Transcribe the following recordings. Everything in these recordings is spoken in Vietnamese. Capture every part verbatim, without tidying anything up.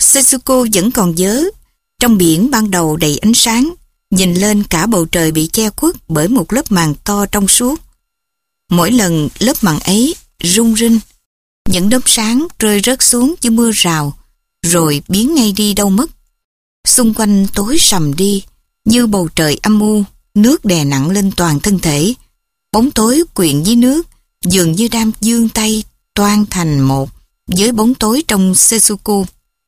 Setsuko vẫn còn nhớ, trong biển ban đầu đầy ánh sáng, nhìn lên cả bầu trời bị che khuất bởi một lớp màn to trong suốt. Mỗi lần lớp màn ấy rung rinh, những đốm sáng rơi rớt xuống như mưa rào, rồi biến ngay đi đâu mất. Xung quanh tối sầm đi, như bầu trời âm u, nước đè nặng lên toàn thân thể. Bóng tối quyện với nước, dường như đang giương tay toan thành một với bóng tối trong Setsuko.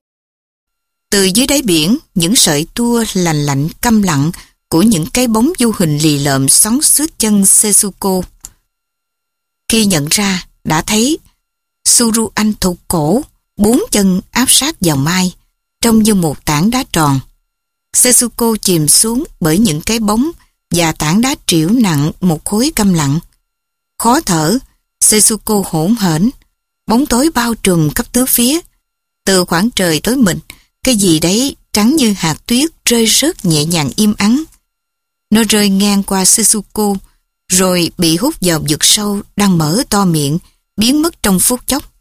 Từ dưới đáy biển, những sợi tua lành lạnh câm lặng của những cái bóng vô hình lì lợm xoắn xuýt chân Setsuko. Khi nhận ra, đã thấy Suru Anh thụt cổ, bốn chân áp sát vào mai, trông như một tảng đá tròn. Setsuko chìm xuống bởi những cái bóng và tảng đá trĩu nặng một khối câm lặng. Khó thở, Setsuko hỗn hển, bóng tối bao trùm khắp tứ phía. Từ khoảng trời tối mịt, cái gì đấy trắng như hạt tuyết rơi rớt nhẹ nhàng im ắng. Nó rơi ngang qua Setsuko, rồi bị hút vào vực sâu đang mở to miệng, biến mất trong phút chốc.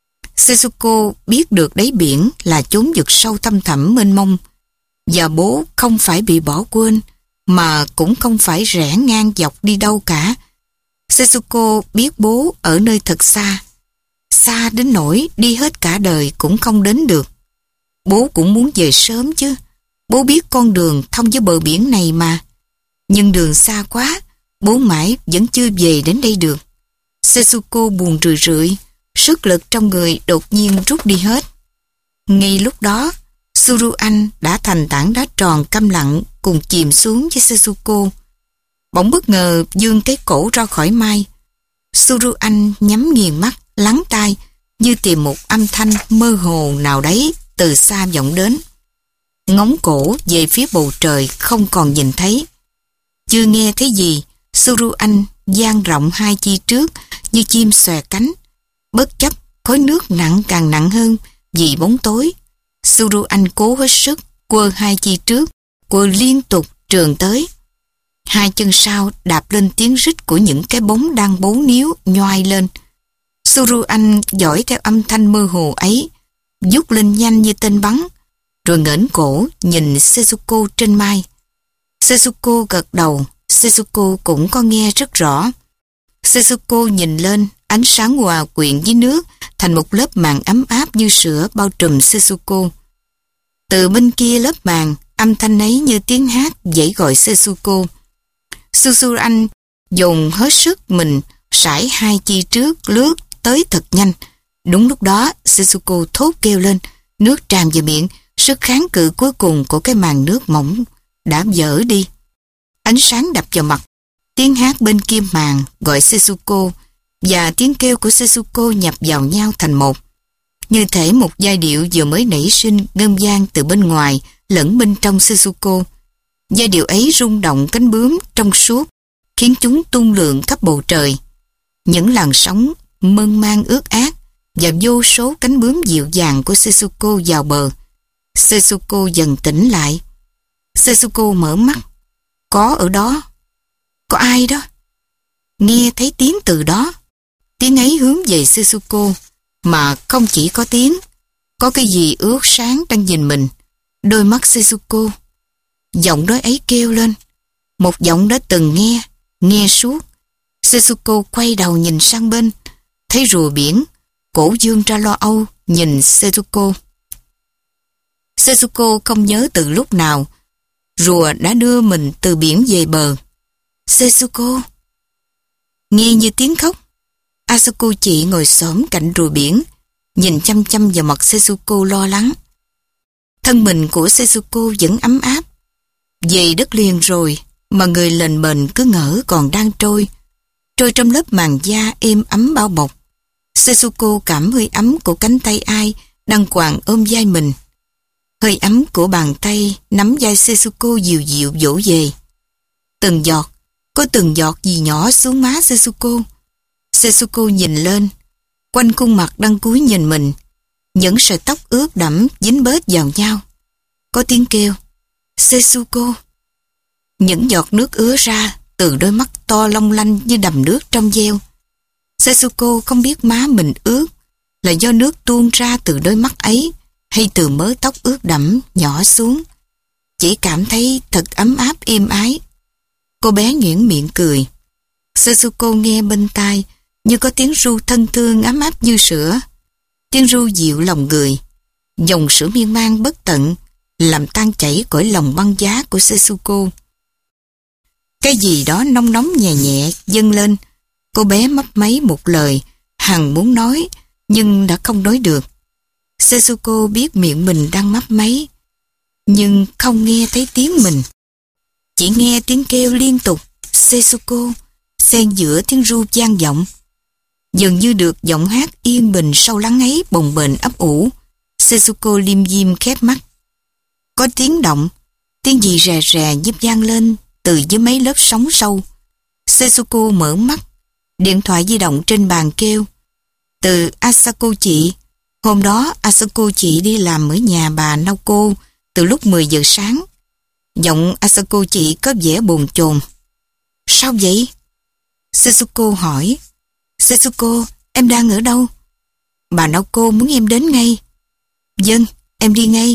Setsuko biết được đáy biển là chốn vực sâu thăm thẳm mênh mông, và bố không phải bị bỏ quên, mà cũng không phải rẽ ngang dọc đi đâu cả. Setsuko biết bố ở nơi thật xa, xa đến nỗi đi hết cả đời cũng không đến được. Bố cũng muốn về sớm chứ, bố biết con đường thông với bờ biển này mà. Nhưng đường xa quá, bố mãi vẫn chưa về đến đây được. Setsuko buồn rười rượi, sức lực trong người đột nhiên rút đi hết. Ngay lúc đó, Suru Anh đã thành tảng đá tròn câm lặng cùng chìm xuống với Setsuko. Bỗng bất ngờ vươn cái cổ ra khỏi mai. Suru Anh nhắm nghiền mắt, lắng tai, như tìm một âm thanh mơ hồ nào đấy từ xa vọng đến. Ngóng cổ về phía bầu trời không còn nhìn thấy. Chưa nghe thấy gì, Suru Anh dang rộng hai chi trước như chim xòe cánh. Bất chấp khối nước nặng càng nặng hơn vì bóng tối, Suru Anh cố hết sức quơ hai chi trước, quơ liên tục trườn tới. Hai chân sau đạp lên tiếng rít của những cái bóng đang bấu níu nhoai lên. Suru Anh dõi theo âm thanh mơ hồ ấy, vút lên nhanh như tên bắn, rồi ngẩng cổ nhìn Setsuko trên mai. Setsuko gật đầu, Setsuko cũng có nghe rất rõ. Setsuko nhìn lên, ánh sáng hòa quyện với nước thành một lớp màn ấm áp như sữa bao trùm Setsuko. Từ bên kia lớp màn, âm thanh ấy như tiếng hát dãy gọi Setsuko. Suru Anh dùng hết sức mình sải hai chi trước lướt tới thật nhanh. Đúng lúc đó, Setsuko thốt kêu lên, nước tràn vào miệng, sức kháng cự cuối cùng của cái màn nước mỏng đã vỡ đi. Ánh sáng đập vào mặt, tiếng hát bên kia màn gọi Setsuko và tiếng kêu của Setsuko nhập vào nhau thành một. Như thể một giai điệu vừa mới nảy sinh ngân vang từ bên ngoài lẫn bên trong Setsuko. Giai điệu ấy rung động cánh bướm trong suốt, khiến chúng tung lượn khắp bầu trời. Những làn sóng mơn man ướt át và vô số cánh bướm dịu dàng của Setsuko vào bờ. Setsuko dần tỉnh lại. Setsuko mở mắt. Có ở đó. Có ai đó. Nghe thấy tiếng từ đó. Tiếng ấy hướng về Setsuko, mà không chỉ có tiếng, có cái gì ướt sáng đang nhìn mình. Đôi mắt Setsuko. Giọng nói ấy kêu lên. Một giọng đã từng nghe, nghe suốt. Setsuko quay đầu nhìn sang bên, thấy rùa biển, cổ dương ra lo âu nhìn Setsuko. Setsuko không nhớ từ lúc nào rùa đã đưa mình từ biển về bờ. Setsuko. Nghe như tiếng khóc. Asuko chị ngồi xổm cạnh rùa biển, nhìn chăm chăm vào mặt Setsuko lo lắng. Thân mình của Setsuko vẫn ấm áp. Về đất liền rồi, mà người lềnh bềnh cứ ngỡ còn đang trôi, trôi trong lớp màn da êm ấm bao bọc. Setsuko cảm hơi ấm của cánh tay ai đang quàng ôm vai mình. Hơi ấm của bàn tay nắm vai Setsuko dịu dịu vỗ về. Từng giọt, có từng giọt gì nhỏ xuống má Setsuko. Setsuko nhìn lên, quanh khuôn mặt đang cúi nhìn mình, những sợi tóc ướt đẫm dính bết vào nhau. Có tiếng kêu, Setsuko. Những giọt nước ứa ra từ đôi mắt to long lanh như đầm nước trong veo. Setsuko không biết má mình ướt là do nước tuôn ra từ đôi mắt ấy, hay từ mớ tóc ướt đẫm nhỏ xuống. Chỉ cảm thấy thật ấm áp êm ái. Cô bé nhuyễn miệng cười. Setsuko nghe bên tai như có tiếng ru thân thương ấm áp như sữa. Tiếng ru dịu lòng người. Dòng sữa miên man bất tận làm tan chảy cõi lòng băng giá của Setsuko. Cái gì đó nóng nóng nhẹ nhẹ dâng lên. Cô bé mấp máy một lời hằng muốn nói nhưng đã không nói được. Setsuko biết miệng mình đang mấp máy nhưng không nghe thấy tiếng mình. Chỉ nghe tiếng kêu liên tục Setsuko xen giữa tiếng ru vang vọng. Dường như được giọng hát yên bình sâu lắng ấy bồng bềnh ấp ủ. Setsuko liêm diêm khép mắt. Có tiếng động, tiếng gì rè rè nhấp vang lên từ dưới mấy lớp sóng sâu. Setsuko mở mắt, điện thoại di động trên bàn kêu. Từ Asako chị. Hôm đó Asako chị đi làm ở nhà bà Naoko từ lúc mười giờ sáng. Giọng Asako chị có vẻ bồn chồn. Sao vậy? Setsuko hỏi. Setsuko, em đang ở đâu? Bà Naoko muốn em đến ngay. Vâng, em đi ngay.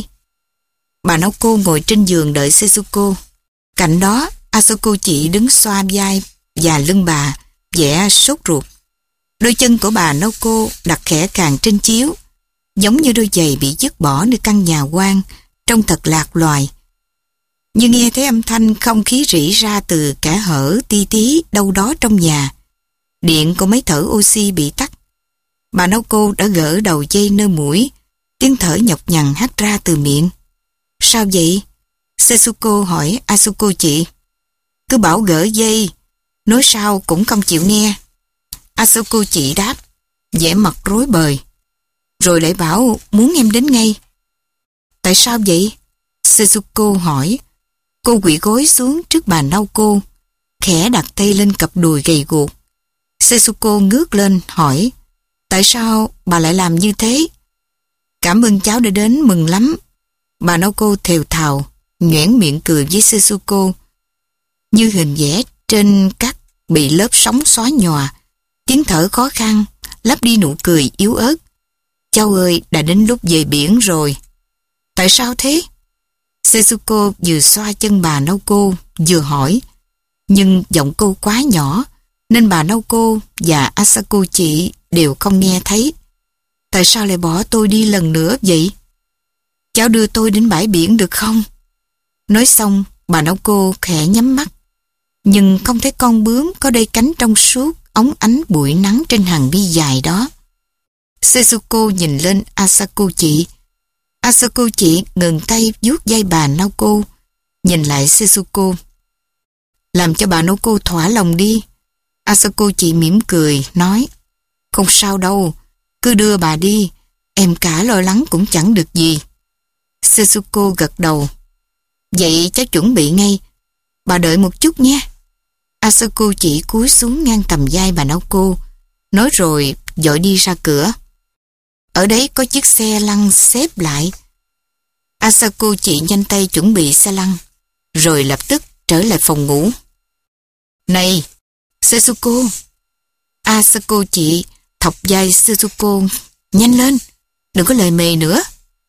Bà Naoko ngồi trên giường đợi Setsuko. Cạnh đó, Asako chị đứng xoa vai và lưng bà, vẻ sốt ruột. Đôi chân của bà Naoko đặt khẽ càng trên chiếu, giống như đôi giày bị dứt bỏ nơi căn nhà hoang, trông thật lạc loài. Nhưng nghe thấy âm thanh không khí rỉ ra từ kẽ hở ti tí đâu đó trong nhà. Điện của máy thở oxy bị tắt. Bà Naoko đã gỡ đầu dây nơi mũi, tiếng thở nhọc nhằn hắt ra từ miệng. Sao vậy? Setsuko hỏi Asuko chị. Cứ bảo gỡ dây, nói sao cũng không chịu nghe. Asuko chị đáp, vẻ mặt rối bời. Rồi lại bảo muốn em đến ngay. Tại sao vậy? Setsuko hỏi. Cô quỵ gối xuống trước bà Naoko, khẽ đặt tay lên cặp đùi gầy guộc. Setsuko ngước lên hỏi, tại sao bà lại làm như thế? Cảm ơn cháu đã đến, mừng lắm. Bà Naoko thều thào, nhoẻn miệng cười với Setsuko. Như hình vẽ trên cát bị lớp sóng xóa nhòa, tiếng thở khó khăn, lấp đi nụ cười yếu ớt. Cháu ơi, đã đến lúc về biển rồi. Tại sao thế? Setsuko vừa xoa chân bà Naoko vừa hỏi, nhưng giọng cô quá nhỏ nên bà Naoko và Asako chị đều không nghe thấy. Tại sao lại bỏ tôi đi lần nữa vậy? Cháu đưa tôi đến bãi biển được không? Nói xong, bà Naoko khẽ nhắm mắt, nhưng không thấy con bướm có đôi cánh trong suốt óng ánh bụi nắng trên hàng mi dài đó. Setsuko nhìn lên Asako chị. Asako chị ngừng tay vuốt vai bà Naoko, nhìn lại Setsuko. Làm cho bà Naoko thỏa lòng đi. Asako chị mỉm cười, nói, không sao đâu, cứ đưa bà đi, em cả lo lắng cũng chẳng được gì. Setsuko gật đầu. Vậy cháu chuẩn bị ngay, bà đợi một chút nhé. Asako chị cúi xuống ngang tầm vai bà Naoko, nói rồi vội đi ra cửa. Ở đấy có chiếc xe lăn xếp lại. Asako chị nhanh tay chuẩn bị xe lăn, rồi lập tức trở lại phòng ngủ. Này, Setsuko! Asako chị thọc vai Setsuko, nhanh lên, đừng có lề mề nữa.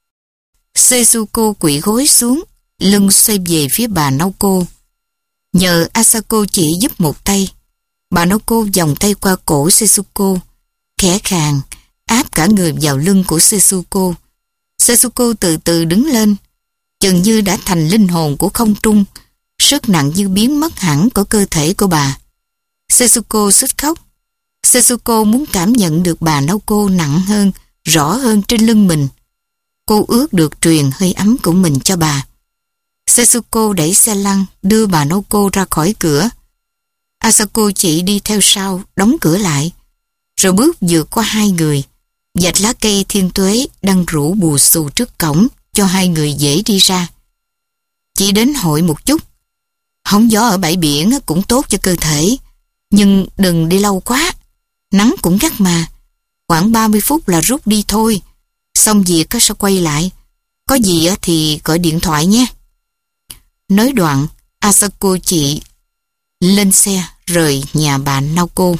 Setsuko quỵ gối xuống, lưng xoay về phía bà Naoko. Nhờ Asako chị giúp một tay, bà Naoko vòng tay qua cổ Setsuko, khẽ khàng áp cả người vào lưng của Setsuko. Setsuko từ từ đứng lên, chừng như đã thành linh hồn của không trung, sức nặng như biến mất hẳn của cơ thể của bà. Setsuko suýt khóc. Setsuko muốn cảm nhận được bà Naoko nặng hơn, rõ hơn trên lưng mình. Cô ước được truyền hơi ấm của mình cho bà. Setsuko đẩy xe lăn đưa bà Naoko ra khỏi cửa. Asako chị đi theo sau, đóng cửa lại, rồi bước vượt qua hai người, vạch lá cây thiên tuế đang rủ bù xù trước cổng cho hai người dễ đi ra. Chỉ đến hội một chút. Hóng gió ở bãi biển cũng tốt cho cơ thể, nhưng đừng đi lâu quá, nắng cũng gắt mà. Khoảng ba mươi phút là rút đi thôi, xong việc sẽ quay lại. Có gì thì gọi điện thoại nhé. Nói đoạn, Asako chị lên xe rời nhà bà Naoko.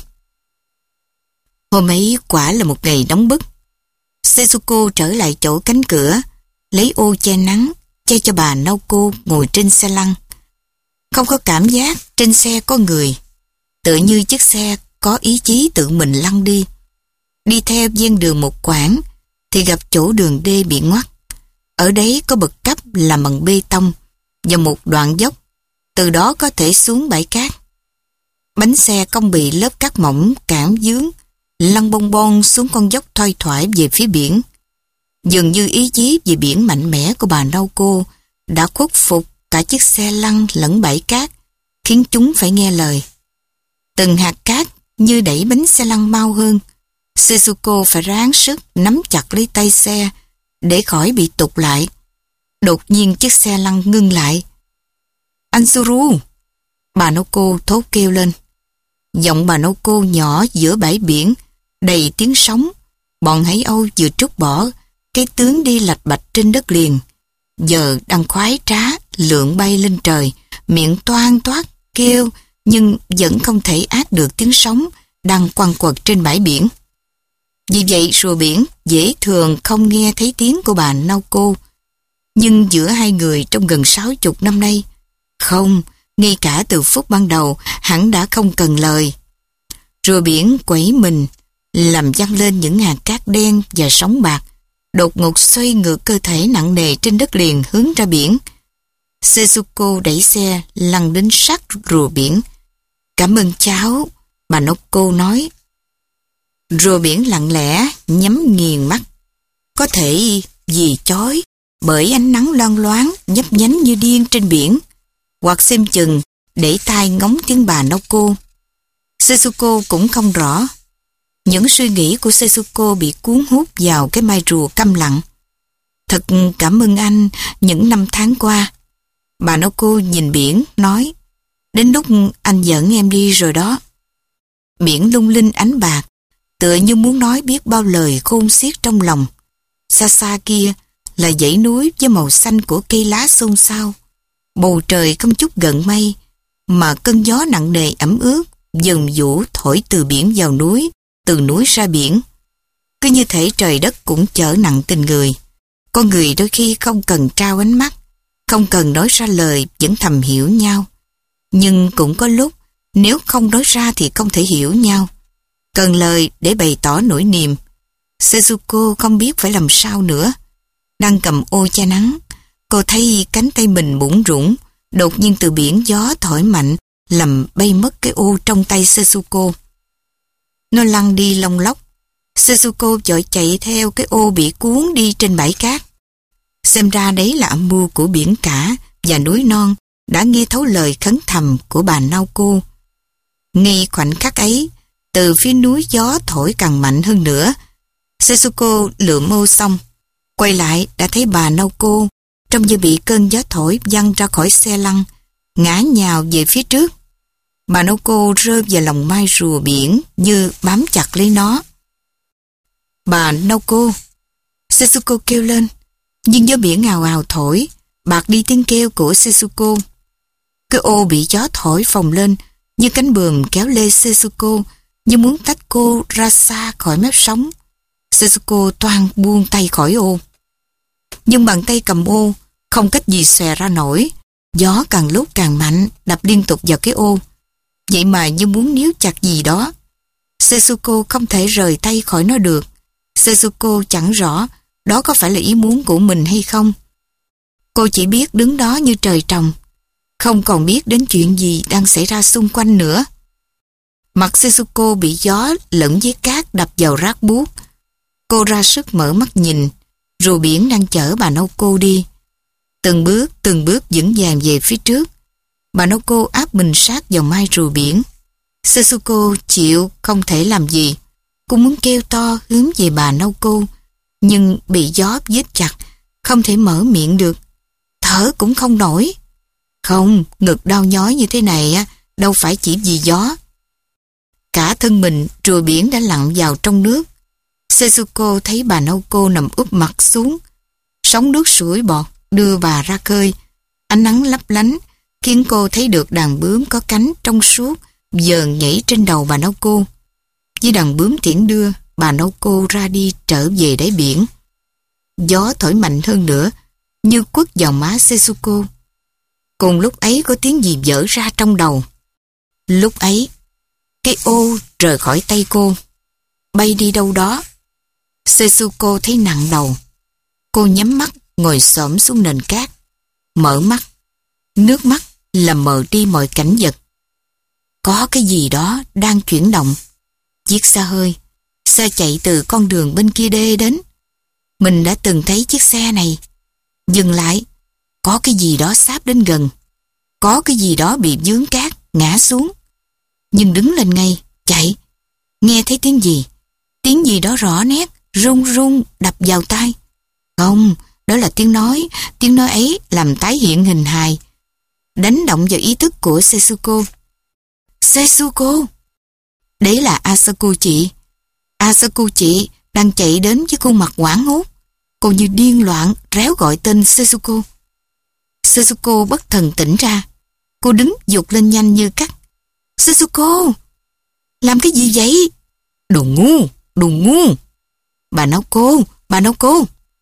Hôm ấy quả là một ngày nóng bức. Setsuko trở lại chỗ cánh cửa, lấy ô che nắng, che cho bà Naoko ngồi trên xe lăn. Không có cảm giác trên xe có người, tựa như chiếc xe có ý chí tự mình lăn đi. Đi theo ven đường một quãng thì gặp chỗ đường đê bị ngoắt. Ở đấy có bậc cấp làm bằng bê tông và một đoạn dốc, từ đó có thể xuống bãi cát. Bánh xe không bị lớp cát mỏng cản vướng, lăn bong bon xuống con dốc thoai thoải về phía biển. Dường như ý chí về biển mạnh mẽ của bà Naoko đã khuất phục cả chiếc xe lăn lẫn bãi cát, khiến chúng phải nghe lời. Từng hạt cát như đẩy bánh xe lăn mau hơn. Setsuko phải ráng sức nắm chặt lấy tay xe để khỏi bị tụt lại. Đột nhiên chiếc xe lăn ngưng lại. "Anzuru!" Bà Naoko thốt kêu lên. Giọng bà Naoko nhỏ giữa bãi biển, đầy tiếng sóng. Bọn Hải Âu vừa trút bỏ cái tướng đi lạch bạch trên đất liền, giờ đang khoái trá lượn bay lên trời, miệng toan toát kêu, nhưng vẫn không thể át được tiếng sóng đang quằn quật trên bãi biển. Vì vậy rùa biển dễ thường không nghe thấy tiếng của bà Naoko. Nhưng giữa hai người trong gần sáu chục năm nay, không, ngay cả từ phút ban đầu hẳn đã không cần lời. Rùa biển quẩy mình, làm văng lên những hạt cát đen và sóng bạc, đột ngột xoay ngược cơ thể nặng nề trên đất liền hướng ra biển. Setsuko đẩy xe lăn đến sát rùa biển. "Cảm ơn cháu," bà Naoko nói. Rùa biển lặng lẽ nhắm nghiền mắt, có thể vì chói bởi ánh nắng loang loáng nhấp nhánh như điên trên biển, hoặc xem chừng để tai ngóng tiếng bà Naoko. Setsuko cũng không rõ. Những suy nghĩ của Setsuko bị cuốn hút vào cái mai rùa câm lặng. "Thật cảm ơn anh những năm tháng qua." Bà Naoko nhìn biển, nói, "Đến lúc anh dẫn em đi rồi đó." Biển lung linh ánh bạc, tựa như muốn nói biết bao lời khôn xiết trong lòng. Xa xa kia là dãy núi với màu xanh của cây lá xôn xao. Bầu trời không chút gợn mây, mà cơn gió nặng nề ẩm ướt dần vũ thổi từ biển vào núi, từ núi ra biển. Cứ như thể trời đất cũng chở nặng tình người. Con người đôi khi không cần trao ánh mắt, không cần nói ra lời vẫn thầm hiểu nhau. Nhưng cũng có lúc nếu không nói ra thì không thể hiểu nhau, cần lời để bày tỏ nỗi niềm. Setsuko không biết phải làm sao nữa. Đang cầm ô che nắng, cô thấy cánh tay mình bủn rủn, đột nhiên từ biển gió thổi mạnh làm bay mất cái ô trong tay Setsuko. Nó lăn đi lông lốc. Setsuko vội chạy theo cái ô bị cuốn đi trên bãi cát. Xem ra đấy là âm mưu của biển cả và núi non đã nghe thấu lời khấn thầm của bà Naoko. Ngay khoảnh khắc ấy, từ phía núi gió thổi càng mạnh hơn nữa. Setsuko lượm ô xong, quay lại đã thấy bà Naoko trông như bị cơn gió thổi văng ra khỏi xe lăn, ngã nhào về phía trước. Bà Naoko rơi vào lòng mai rùa biển như bám chặt lấy nó. "Bà Naoko!" Setsuko kêu lên, nhưng gió biển ào ào thổi, bạc đi tiếng kêu của Setsuko. Cái ô bị gió thổi phồng lên như cánh buồm kéo lê Setsuko, như muốn tách cô ra xa khỏi mép sóng. Setsuko toan buông tay khỏi ô. Nhưng bàn tay cầm ô không cách gì xòe ra nổi. Gió càng lúc càng mạnh, đập liên tục vào cái ô. Vậy mà như muốn níu chặt gì đó. Setsuko không thể rời tay khỏi nó được. Setsuko chẳng rõ đó có phải là ý muốn của mình hay không. Cô chỉ biết đứng đó như trời trồng, không còn biết đến chuyện gì đang xảy ra xung quanh nữa. Mặt Setsuko bị gió lẫn với cát đập vào rát buốt. Cô ra sức mở mắt nhìn, rùa biển đang chở bà Naoko đi. Từng bước, từng bước vững vàng về phía trước. Bà Naoko áp mình sát vào mai rùa biển. Setsuko chịu không thể làm gì. Cô muốn kêu to hướng về bà Naoko, nhưng bị gió giết chặt, không thể mở miệng được. Thở cũng không nổi. Không, ngực đau nhói như thế này á, đâu phải chỉ vì gió. Cả thân mình rùa biển đã lặn vào trong nước. Setsuko thấy bà Naoko nằm úp mặt xuống. Sóng nước sủi bọt đưa bà ra khơi. Ánh nắng lấp lánh khiến cô thấy được đàn bướm có cánh trong suốt vờn nhảy trên đầu bà Naoko. Với đàn bướm tiễn đưa bà Naoko ra đi trở về đáy biển. Gió thổi mạnh hơn nữa, như quất vào má Setsuko. Cùng lúc ấy có tiếng gì vỡ ra trong đầu. Lúc ấy, cái ô rời khỏi tay cô, bay đi đâu đó. Setsuko thấy nặng đầu. Cô nhắm mắt, ngồi xổm xuống nền cát, mở mắt. Nước mắt làm mờ đi mọi cảnh vật. Có cái gì đó đang chuyển động. Chiếc xe hơi, xe chạy từ con đường bên kia đê đến. Mình đã từng thấy chiếc xe này. Dừng lại, có cái gì đó sáp đến gần. Có cái gì đó bị vướng cát, ngã xuống. Nhưng đứng lên ngay, chạy. Nghe thấy tiếng gì? Tiếng gì đó rõ nét, run run đập vào tai. Không, đó là tiếng nói. Tiếng nói ấy làm tái hiện hình hài, đánh động vào ý thức của Setsuko. Setsuko! Đấy là Asako chị. Asako chị đang chạy đến với khuôn mặt hoảng hốt. Cô như điên loạn réo gọi tên Setsuko. Setsuko bất thần tỉnh ra. Cô đứng giục lên nhanh như cắt. Setsuko! Làm cái gì vậy? Đồ ngu! Đồ ngu! Bà Naoko! Bà Naoko!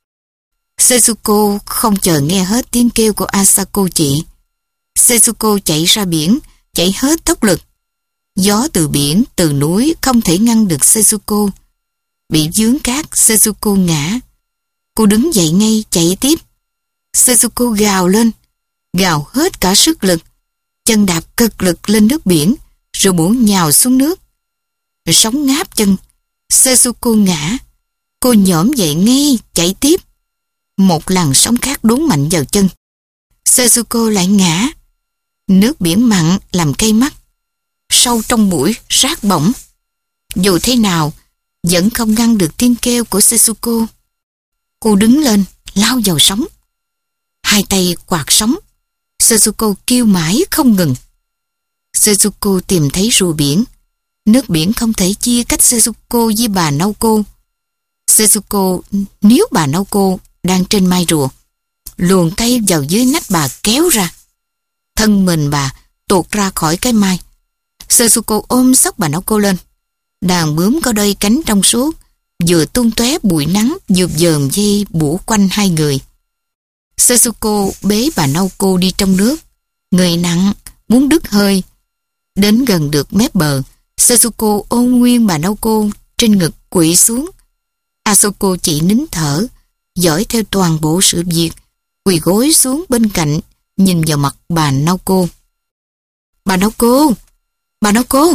Setsuko không chờ nghe hết tiếng kêu của Asako chị. Setsuko chạy ra biển, chạy hết tốc lực. Gió từ biển, từ núi không thể ngăn được Setsuko. Bị vướng cát, Setsuko ngã. Cô đứng dậy ngay, chạy tiếp. Setsuko gào lên, gào hết cả sức lực. Chân đạp cực lực lên nước biển, rồi bổ nhào xuống nước. Sóng ngáp chân, Setsuko ngã. Cô nhổm dậy ngay, chạy tiếp. Một làn sóng khác đốn mạnh vào chân. Setsuko lại ngã. Nước biển mặn làm cay mắt. Sâu trong mũi, rát bỏng. Dù thế nào, vẫn không ngăn được tiếng kêu của Setsuko. Cô đứng lên, lao vào sóng. Hai tay quạt sóng. Setsuko kêu mãi không ngừng. Setsuko tìm thấy rùa biển. Nước biển không thể chia cách Setsuko với bà Naoko. Setsuko níu bà Naoko đang trên mai rùa, luồn tay vào dưới nách bà kéo ra. Thân mình bà tuột ra khỏi cái mai. Setsuko ôm xốc bà Naoko lên. Đàn bướm có đôi cánh trong suốt, vừa tung tóe bụi nắng vừa dờm dây bủa quanh hai người. Setsuko bế bà Naoko đi trong nước. Người nặng, muốn đứt hơi. Đến gần được mép bờ, Setsuko ôm nguyên bà Naoko trên ngực quỵ xuống. Asako chỉ nín thở, dõi theo toàn bộ sự việc, quỳ gối xuống bên cạnh, nhìn vào mặt bà Naoko. Bà Naoko! Bà Naoko!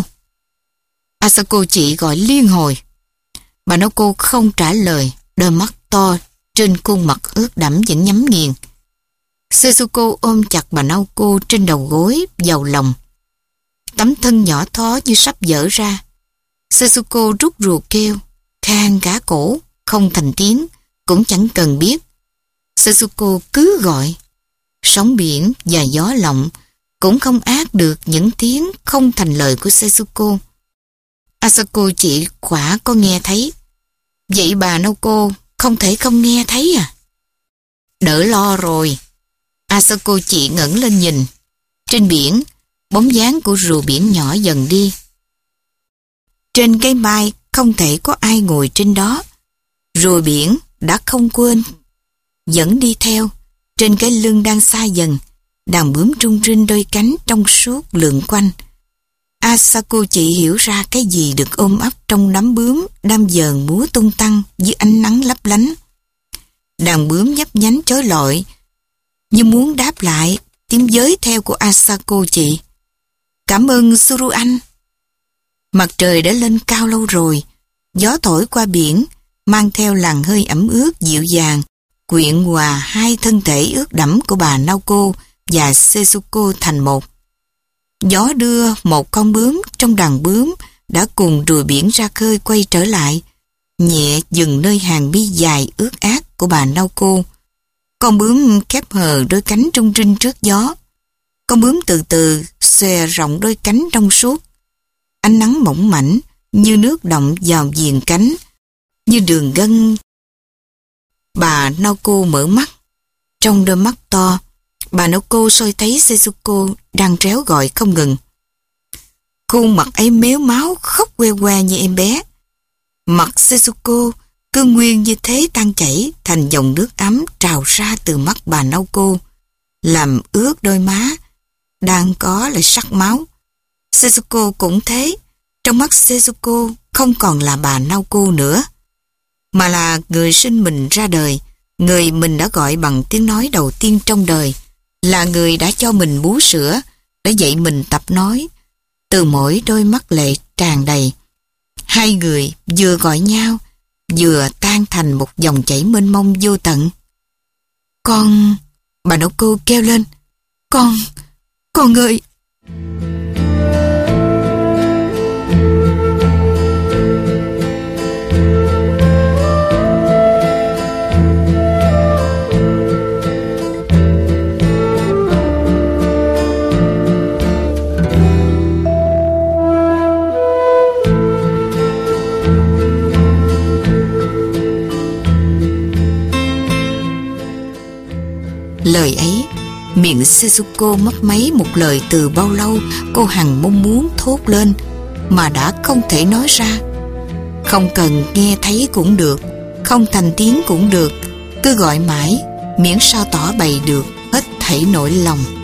Asako chị gọi liên hồi. Bà Naoko không trả lời, đôi mắt to trên khuôn mặt ướt đẫm vẫn nhắm nghiền. Setsuko ôm chặt bà Naoko trên đầu gối, vào lòng. Tấm thân nhỏ thó như sắp vỡ ra. Setsuko rút rùa kêu, khan cả cổ, không thành tiếng, cũng chẳng cần biết. Setsuko cứ gọi. Sóng biển và gió lộng cũng không át được những tiếng không thành lời của Setsuko. Asako chị khỏa có nghe thấy. Vậy bà Naoko không thể không nghe thấy à? Đỡ lo rồi. Asako chị ngẩng lên nhìn. Trên biển, bóng dáng của rùa biển nhỏ dần đi. Trên cây mai không thể có ai ngồi trên đó. Rùa biển đã không quên, vẫn đi theo. Trên cái lưng đang xa dần, đàn bướm rung rinh đôi cánh trong suốt lượn quanh. Asako chị hiểu ra cái gì được ôm ấp trong đám bướm đang dờn múa tung tăng dưới ánh nắng lấp lánh. Đàn bướm nhấp nhánh chói lọi, như muốn đáp lại tiếng giới theo của Asako chị. Cảm ơn Suru anh. Mặt trời đã lên cao lâu rồi, gió thổi qua biển, mang theo làn hơi ẩm ướt dịu dàng, quyện hòa hai thân thể ướt đẫm của bà Naoko và Setsuko thành một. Gió đưa một con bướm trong đàn bướm đã cùng rùa biển ra khơi quay trở lại, nhẹ dừng nơi hàng mi dài ướt át của bà Naoko. Con bướm khép hờ đôi cánh rung rinh trước gió. Con bướm từ từ xòe rộng đôi cánh trong suốt. Ánh nắng mỏng mảnh như nước động vào viền cánh, như đường gân. Bà Naoko mở mắt. Trong đôi mắt to, bà Naoko soi thấy Setsuko đang réo gọi không ngừng. Khuôn mặt ấy méo máu khóc que que như em bé. Mặt Setsuko cứ nguyên như thế tan chảy thành dòng nước ấm trào ra từ mắt bà Naoko, làm ướt đôi má, đang có lại sắc máu. Setsuko cũng thế, trong mắt Setsuko không còn là bà Naoko nữa, mà là người sinh mình ra đời, người mình đã gọi bằng tiếng nói đầu tiên trong đời, là người đã cho mình bú sữa, đã dạy mình tập nói. Từ mỗi đôi mắt lệ tràn đầy, hai người vừa gọi nhau, vừa tan thành một dòng chảy mênh mông vô tận. Con, bà Naoko kêu lên, con, con ơi! Lời ấy, miệng Setsuko mấp máy một lời từ bao lâu cô hằng mong muốn thốt lên mà đã không thể nói ra. Không cần nghe thấy cũng được, không thành tiếng cũng được, cứ gọi mãi, miễn sao tỏ bày được hết thảy nỗi lòng.